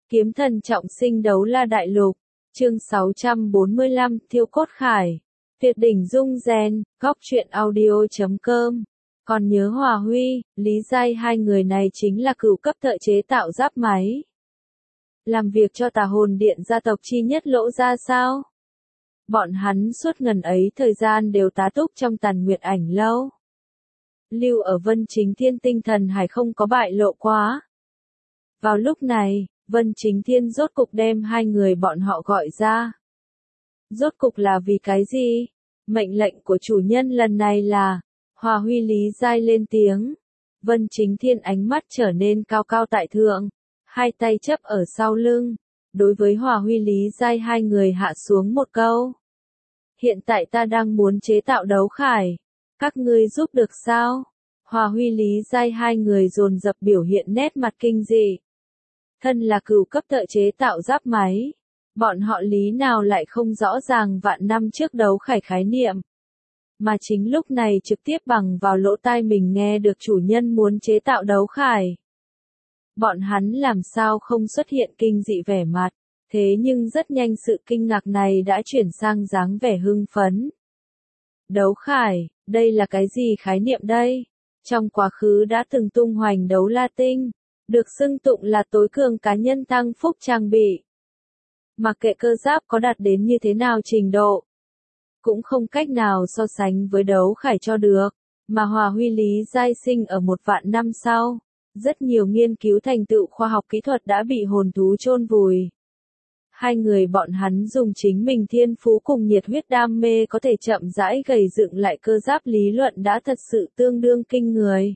Kiếm thần trọng sinh đấu la đại lục, chương 645, Thiêu cốt khải, tuyệt đỉnh dung gen, góc truyện audio.com. Còn nhớ Hòa Huy, Lý Giai hai người này chính là cửu cấp thợ chế tạo giáp máy. Làm việc cho tà hồn điện gia tộc chi nhất Lỗ gia sao? Bọn hắn suốt ngần ấy thời gian đều tá túc trong Tàn Nguyệt Ảnh lâu. Lưu ở Vân Chính Thiên tinh thần hải không có bại lộ quá. Vào lúc này, Vân Chính Thiên rốt cục đem hai người bọn họ gọi ra. Rốt cục là vì cái gì? Mệnh lệnh của chủ nhân lần này là, Hòa Huy Lý Giai lên tiếng. Vân Chính Thiên ánh mắt trở nên cao cao tại thượng, hai tay chấp ở sau lưng, đối với Hòa Huy Lý Giai hai người hạ xuống một câu. Hiện tại ta đang muốn chế tạo đấu khải, các ngươi giúp được sao? Hòa Huy Lý Giai hai người dồn dập biểu hiện nét mặt kinh dị. Thân là cửu cấp thợ chế tạo giáp máy, bọn họ lý nào lại không rõ ràng vạn năm trước đấu khải khái niệm. Mà chính lúc này trực tiếp bằng vào lỗ tai mình nghe được chủ nhân muốn chế tạo đấu khải. Bọn hắn làm sao không xuất hiện kinh dị vẻ mặt, thế nhưng rất nhanh sự kinh ngạc này đã chuyển sang dáng vẻ hưng phấn. Đấu khải, đây là cái gì khái niệm đây? Trong quá khứ đã từng tung hoành đấu la tinh, được xưng tụng là tối cường cá nhân tăng phúc trang bị. Mặc kệ cơ giáp có đạt đến như thế nào trình độ, cũng không cách nào so sánh với đấu khải cho được, mà Hòa Huy Lý Giai sinh ở một vạn năm sau. Rất nhiều nghiên cứu thành tựu khoa học kỹ thuật đã bị hồn thú chôn vùi. Hai người bọn hắn dùng chính mình thiên phú cùng nhiệt huyết đam mê có thể chậm rãi gầy dựng lại cơ giáp lý luận đã thật sự tương đương kinh người.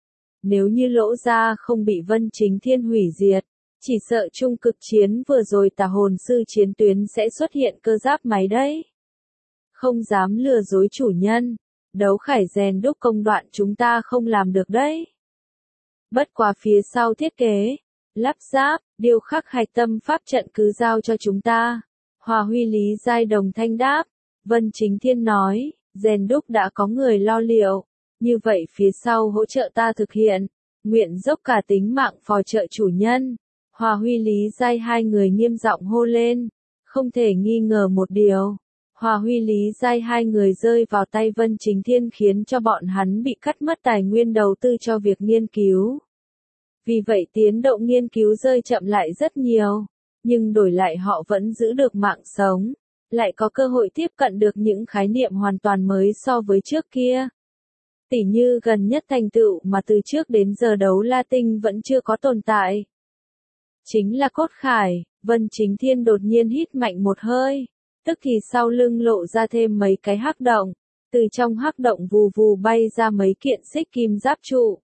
Nếu như Lỗ gia không bị Vân Chính Thiên hủy diệt, chỉ sợ trung cực chiến vừa rồi tà hồn sư chiến tuyến sẽ xuất hiện cơ giáp máy đấy. Không dám lừa dối chủ nhân, đấu khải rèn đúc công đoạn chúng ta không làm được đấy. Bất quá phía sau thiết kế, lắp ráp, điêu khắc hạch tâm pháp trận cứ giao cho chúng ta. Hòa Huy Lý Giai đồng thanh đáp. Vân Chính Thiên nói, rèn đúc đã có người lo liệu, như vậy phía sau hỗ trợ ta thực hiện, nguyện dốc cả tính mạng phò trợ chủ nhân. Hòa Huy Lý Giai hai người nghiêm giọng hô lên, không thể nghi ngờ một điều. Hòa Huy Lý Giai hai người rơi vào tay Vân Chính Thiên khiến cho bọn hắn bị cắt mất tài nguyên đầu tư cho việc nghiên cứu. Vì vậy tiến độ nghiên cứu rơi chậm lại rất nhiều, nhưng đổi lại họ vẫn giữ được mạng sống, lại có cơ hội tiếp cận được những khái niệm hoàn toàn mới so với trước kia. Tỉ như gần nhất thành tựu mà từ trước đến giờ đấu la tinh vẫn chưa có tồn tại. Chính là cốt khải. Vân Chính Thiên đột nhiên hít mạnh một hơi, tức thì sau lưng lộ ra thêm mấy cái hắc động, từ trong hắc động vù vù bay ra mấy kiện xích kim giáp trụ.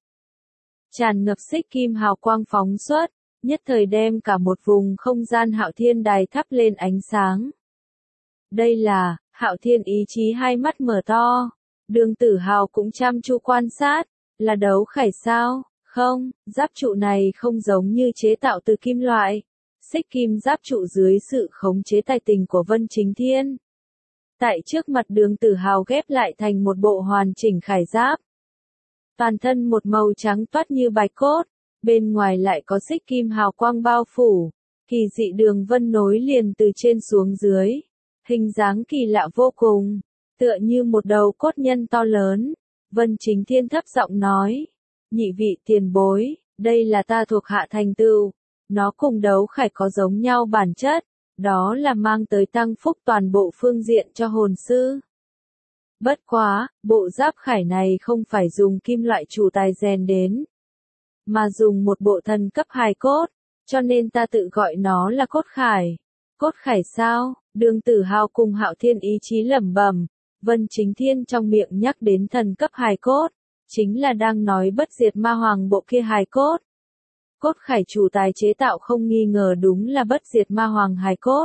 Tràn ngập xích kim hào quang phóng xuất, nhất thời đem cả một vùng không gian Hạo Thiên đài thắp lên ánh sáng. Đây là, Hạo Thiên ý chí hai mắt mở to, Đường Tử Hào cũng chăm chú quan sát, là đấu khải sao? Không, giáp trụ này không giống như chế tạo từ kim loại. Xích kim giáp trụ dưới sự khống chế tài tình của Vân Chính Thiên. Tại trước mặt Đường Tử Hào ghép lại thành một bộ hoàn chỉnh khải giáp. Toàn thân một màu trắng toát như bạch cốt, bên ngoài lại có xích kim hào quang bao phủ, kỳ dị đường vân nối liền từ trên xuống dưới, hình dáng kỳ lạ vô cùng, tựa như một đầu cốt nhân to lớn. Vân Chính Thiên thấp giọng nói, nhị vị tiền bối, đây là ta thuộc hạ thành tựu, nó cùng đấu khải có giống nhau bản chất, đó là mang tới tăng phúc toàn bộ phương diện cho hồn sư. Bất quá, bộ giáp khải này không phải dùng kim loại chủ tài rèn đến, mà dùng một bộ thần cấp hài cốt, cho nên ta tự gọi nó là cốt khải. Cốt khải sao? Đường Tử Hào cùng Hạo Thiên ý chí lẩm bẩm. Vân Chính Thiên trong miệng nhắc đến thần cấp hài cốt, chính là đang nói bất diệt ma hoàng bộ kia hài cốt. Cốt khải chủ tài chế tạo không nghi ngờ đúng là bất diệt ma hoàng hài cốt.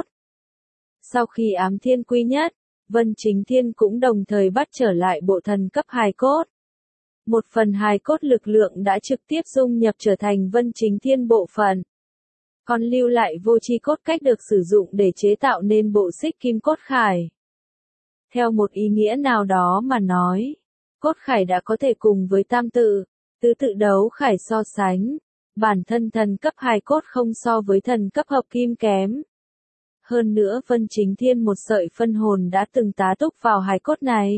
Sau khi ám thiên quy nhất, Vân Chính Thiên cũng đồng thời bắt trở lại bộ thần cấp hài cốt. Một phần hài cốt lực lượng đã trực tiếp dung nhập trở thành Vân Chính Thiên bộ phận. Còn lưu lại vô tri cốt cách được sử dụng để chế tạo nên bộ xích kim cốt khải. Theo một ý nghĩa nào đó mà nói, cốt khải đã có thể cùng với tam tự, tứ tự đấu khải so sánh. Bản thân thần cấp hài cốt không so với thần cấp hợp kim kém. Hơn nữa Vân Chính Thiên một sợi phân hồn đã từng tá túc vào hài cốt này.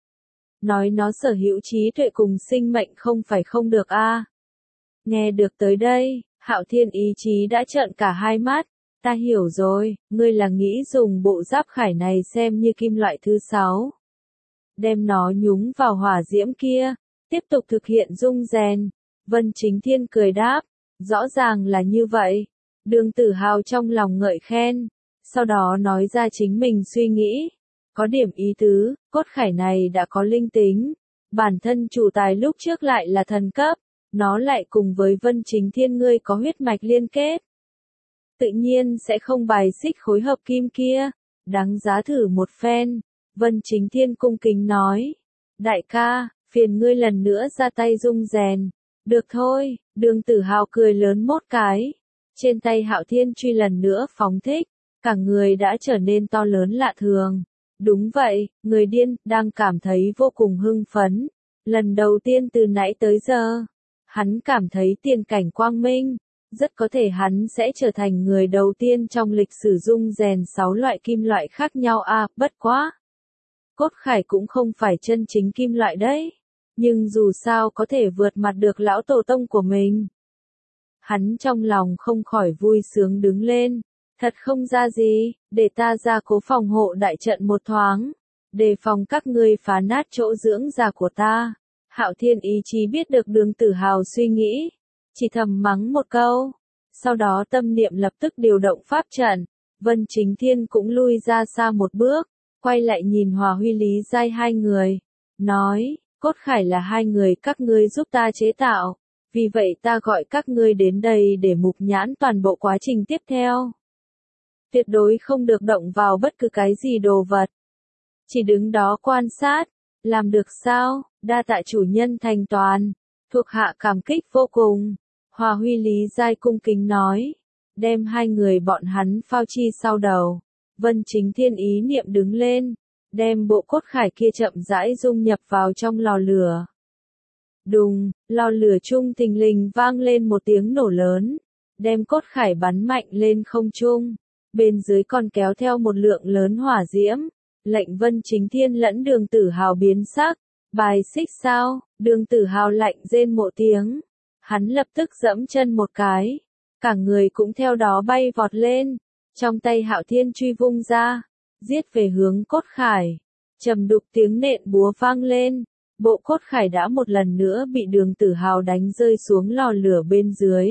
Nói nó sở hữu trí tuệ cùng sinh mệnh không phải không được a. Nghe được tới đây, Hạo Thiên ý chí đã trợn cả hai mắt. Ta hiểu rồi, ngươi là nghĩ dùng bộ giáp khải này xem như kim loại thứ 6. Đem nó nhúng vào hỏa diễm kia, tiếp tục thực hiện dung rèn. Vân Chính Thiên cười đáp, rõ ràng là như vậy. Đường Tử Hào trong lòng ngợi khen, sau đó nói ra chính mình suy nghĩ. Có điểm ý tứ, cốt khải này đã có linh tính. Bản thân chủ tài lúc trước lại là thần cấp, nó lại cùng với Vân Chính Thiên ngươi có huyết mạch liên kết. Tự nhiên sẽ không bài xích khối hợp kim kia, đáng giá thử một phen. Vân Chính Thiên cung kính nói, đại ca, phiền ngươi lần nữa ra tay dung rèn. Được thôi, Đường Tử Hào cười lớn một cái. Trên tay Hạo Thiên truy lần nữa phóng thích, cả người đã trở nên to lớn lạ thường. Đúng vậy, người điên, đang cảm thấy vô cùng hưng phấn. Lần đầu tiên từ nãy tới giờ, hắn cảm thấy tiền cảnh quang minh. Rất có thể hắn sẽ trở thành người đầu tiên trong lịch sử dung rèn 6 loại kim loại khác nhau bất quá. Cốt khải cũng không phải chân chính kim loại đấy. Nhưng dù sao có thể vượt mặt được lão tổ tông của mình. Hắn trong lòng không khỏi vui sướng đứng lên. Thật không ra gì, để ta ra cố phòng hộ đại trận một thoáng. Đề phòng các ngươi phá nát chỗ dưỡng già của ta. Hạo Thiên ý chí biết được Đường Tử Hào suy nghĩ. Chỉ thầm mắng một câu. Sau đó tâm niệm lập tức điều động pháp trận. Vân Chính Thiên cũng lui ra xa một bước. Quay lại nhìn Hòa Huy Lý Giai hai người. Nói, cốt khải là hai người các ngươi giúp ta chế tạo. Vì vậy ta gọi các ngươi đến đây để mục nhãn toàn bộ quá trình tiếp theo. Tuyệt đối không được động vào bất cứ cái gì đồ vật. Chỉ đứng đó quan sát. Làm được sao? Đa tạ chủ nhân thành toàn. Thuộc hạ cảm kích vô cùng. Hòa Huy Lý Giai cung kính nói. Đem hai người bọn hắn phao chi sau đầu. Vân Chính Thiên ý niệm đứng lên. Đem bộ cốt khải kia chậm rãi dung nhập vào trong lò lửa. Đùng, lò lửa trung thình lình vang lên một tiếng nổ lớn. Đem cốt khải bắn mạnh lên không trung. Bên dưới còn kéo theo một lượng lớn hỏa diễm. Lệnh Vân Chính Thiên lẫn Đường Tử Hào biến sắc. Bài xích sao? Đường Tử Hào lạnh rên một tiếng. Hắn lập tức giẫm chân một cái. Cả người cũng theo đó bay vọt lên. Trong tay Hạo Thiên truy vung ra. Giết về hướng cốt khải. Trầm đục tiếng nện búa vang lên. Bộ cốt khải đã một lần nữa bị Đường Tử Hào đánh rơi xuống lò lửa bên dưới.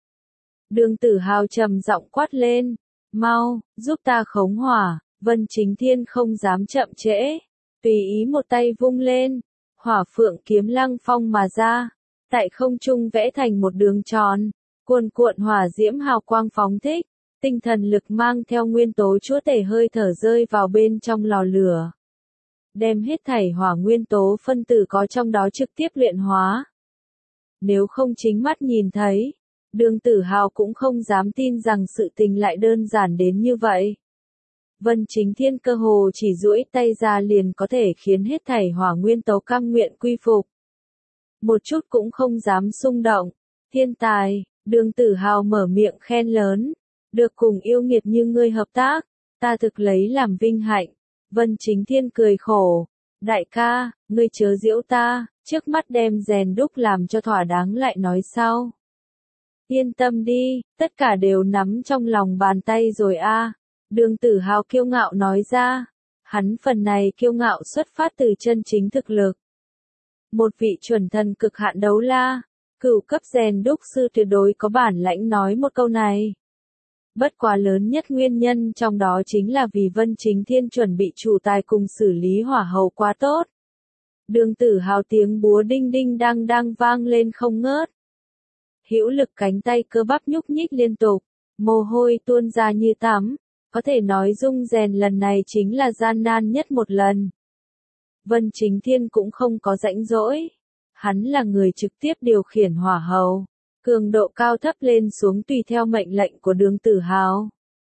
Đường Tử Hào trầm giọng quát lên. Mau, giúp ta khống hỏa. Vân Chính Thiên không dám chậm trễ. Tùy ý một tay vung lên. Hỏa phượng kiếm lăng phong mà ra. Tại không trung vẽ thành một đường tròn. Cuồn cuộn hỏa diễm hào quang phóng thích. Tinh thần lực mang theo nguyên tố chúa tể hơi thở rơi vào bên trong lò lửa. Đem hết thảy hỏa nguyên tố phân tử có trong đó trực tiếp luyện hóa. Nếu không chính mắt nhìn thấy, Đường Tử Hào cũng không dám tin rằng sự tình lại đơn giản đến như vậy. Vân Chính Thiên cơ hồ chỉ duỗi tay ra liền có thể khiến hết thảy hỏa nguyên tố cam nguyện quy phục. Một chút cũng không dám xung động. Thiên tài, Đường Tử Hào mở miệng khen lớn. Được cùng yêu nghiệt như ngươi hợp tác, ta thực lấy làm vinh hạnh. Vân Chính Thiên cười khổ. Đại ca, ngươi chớ giễu ta, trước mắt đem rèn đúc làm cho thỏa đáng lại nói sau. Yên tâm đi, tất cả đều nắm trong lòng bàn tay rồi a. Đường Tử Hào kiêu ngạo nói ra. Hắn phần này kiêu ngạo xuất phát từ chân chính thực lực. Một vị chuẩn thần cực hạn đấu la, cửu cấp rèn đúc sư tuyệt đối có bản lãnh nói một câu này. Bất quá lớn nhất nguyên nhân trong đó chính là vì Vân Chính Thiên chuẩn bị chủ tài cùng xử lý hỏa hầu quá tốt. Đường Tử Hào tiếng búa đinh đinh đang vang lên không ngớt. Hữu lực cánh tay cơ bắp nhúc nhích liên tục, mồ hôi tuôn ra như tắm, có thể nói dung rèn lần này chính là gian nan nhất một lần. Vân Chính Thiên cũng không có rãnh rỗi. Hắn là người trực tiếp điều khiển hỏa hầu. Cường độ cao thấp lên xuống tùy theo mệnh lệnh của Đường Tử Hào.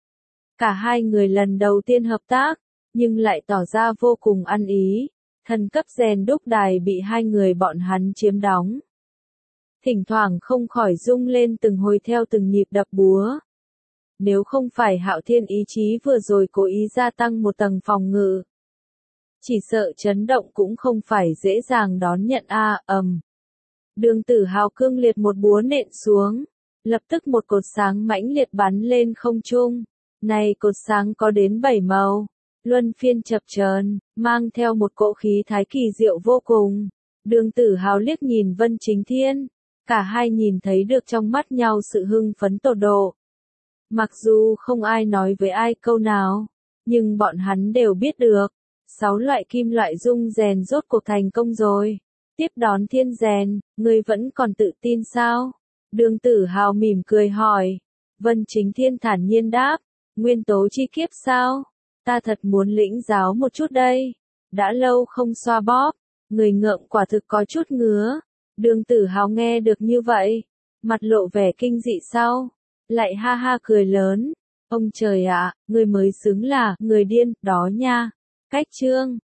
Cả hai người lần đầu tiên hợp tác, nhưng lại tỏ ra vô cùng ăn ý. Thần cấp rèn đúc đài bị hai người bọn hắn chiếm đóng. thỉnh thoảng không khỏi rung lên từng hồi theo từng nhịp đập búa. Nếu không phải Hạo Thiên ý chí vừa rồi cố ý gia tăng một tầng phòng ngự, chỉ sợ chấn động cũng không phải dễ dàng đón nhận ầm. Đường Tử Hào cương liệt một búa nện xuống, lập tức một cột sáng mãnh liệt bắn lên không trung. Này cột sáng có đến 7 màu, luân phiên chập chờn, mang theo một cỗ khí thái kỳ diệu vô cùng. Đường Tử Hào liếc nhìn Vân Chính Thiên, cả hai nhìn thấy được trong mắt nhau sự hưng phấn tột độ. Mặc dù không ai nói với ai câu nào, nhưng bọn hắn đều biết được, 6 loại kim loại dung rèn rốt cuộc thành công rồi. Tiếp đón thiên rèn, ngươi vẫn còn tự tin sao? Đường Tử Hào mỉm cười hỏi. Vân Chính Thiên thản nhiên đáp, nguyên tố chi kiếp sao? Ta thật muốn lĩnh giáo một chút đây. Đã lâu không xoa bóp, người ngợm quả thực có chút ngứa. Đường Tử Hào nghe được như vậy, mặt lộ vẻ kinh dị sau, lại ha ha cười lớn. Ông trời ạ, người mới xứng là người điên, đó nha. Cách chương